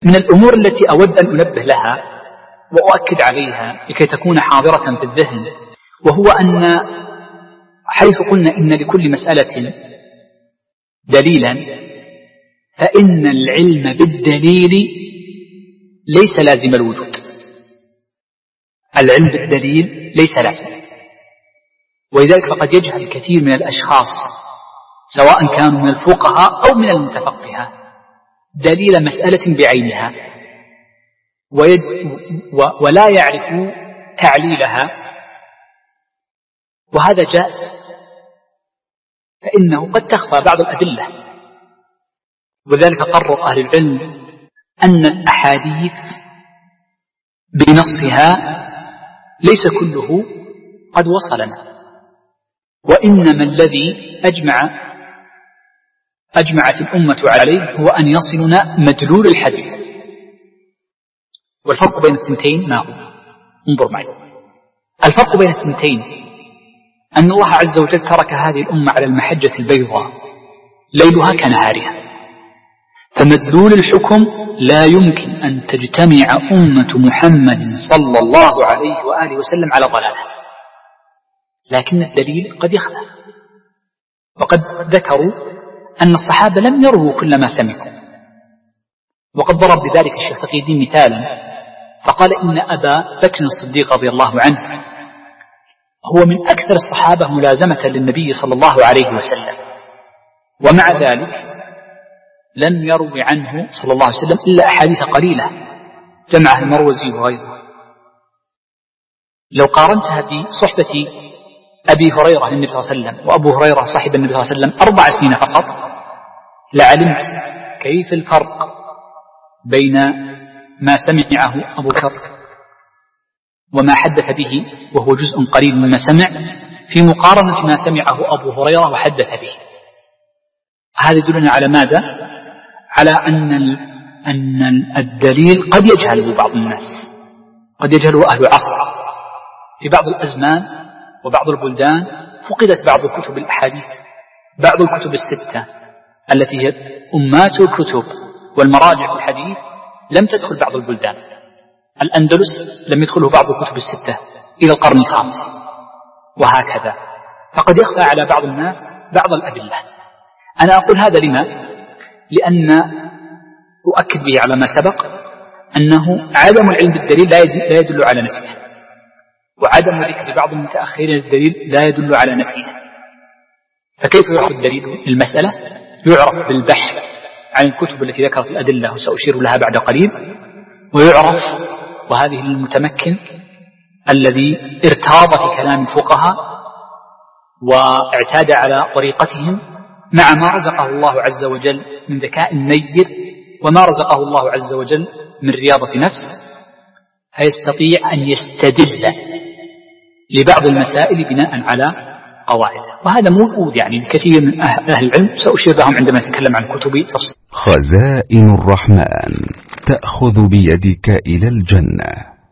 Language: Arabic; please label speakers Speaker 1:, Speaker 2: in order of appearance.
Speaker 1: من الأمور التي أود أن أنبه لها وأؤكد عليها لكي تكون حاضرة في الذهن، وهو أن حيث قلنا إن لكل مسألة دليلا، فإن العلم بالدليل ليس لازم الوجود. العلم بالدليل ليس لازم، ولذلك فقد يجهل الكثير من الأشخاص سواء كانوا من الفقهاء أو من المتفقهة دليل مسألة بعينها ولا يعرف تعليلها، وهذا جائز، فإنه قد تخفى بعض الأدلة. وذلك قرر أهل العلم أن الأحاديث بنصها ليس كله قد وصلنا، وإنما الذي أجمعت الأمة عليه هو أن يصلنا مدلول الحديث. والفرق بين الثنتين ما هو؟ انظر معي. الفرق بين الثنتين أن الله عز وجل ترك هذه الأمة على المحجة البيضاء ليلها كنهارها، فمدلول الحكم لا يمكن أن تجتمع أمة محمد صلى الله عليه وآله وسلم على ضلالة، لكن الدليل قد يخفى. وقد ذكروا أن الصحابة لم يروا كل ما سمعوا، وقد ضرب بذلك الشيخ تقي الدين مثالا فقال إن أبا بكر الصديق رضي الله عنه هو من أكثر الصحابة ملازمة للنبي صلى الله عليه وسلم، ومع ذلك لم يروي عنه صلى الله عليه وسلم إلا أحاديث قليلة جمعها المروزي وغيره. لو قارنتها بصحبة أبي هريرة للنبي صلى الله عليه وسلم، وأبو هريرة صاحب النبي صلى الله عليه وسلم 4 سنين فقط، لعلمت كيف الفرق بين ما سمعه أبو بكر وما حدث به وهو جزء قليل مما سمع في مقارنة ما سمعه أبو هريرة وحدث به. هذا يدلنا على ماذا؟ على أن الدليل قد يجهله بعض الناس، قد يجهله أهل عصر. في بعض الأزمان وبعض البلدان فقدت بعض كتب الأحاديث، بعض الكتب الستة التي هي أمات الكتب والمراجع في الحديث لم تدخل بعض البلدان. الأندلس لم يدخله بعض الكتب الستة إلى القرن الخامس، وهكذا. فقد يخفى على بعض الناس بعض الأدلة. أنا أقول هذا لما؟ لأن أؤكد به على ما سبق أنه عدم العلم بالدليل لا يدل على نفيه، وعدم ذكر بعض المتأخرين للدليل لا يدل على نفيه. فكيف يعرف الدليل المسألة؟ يعرف بالبحث عن الكتب التي ذكرت الأدلة، وسأشير لها بعد قليل. ويعرف، وهذه المتمكن الذي ارتاض في كلام الفقهاء واعتاد على طريقتهم مع ما رزقه الله عز وجل من ذكاء نير وما رزقه الله عز وجل من رياضة نفس، فيستطيع أن يستدل لبعض المسائل بناء على قواعد. وهذا موجود يعني كثير من أهل العلم، سأشير لهم عندما أتكلم عن كتب تفصيل.
Speaker 2: خزائن الرحمن تأخذ بيدك إلى الجنة.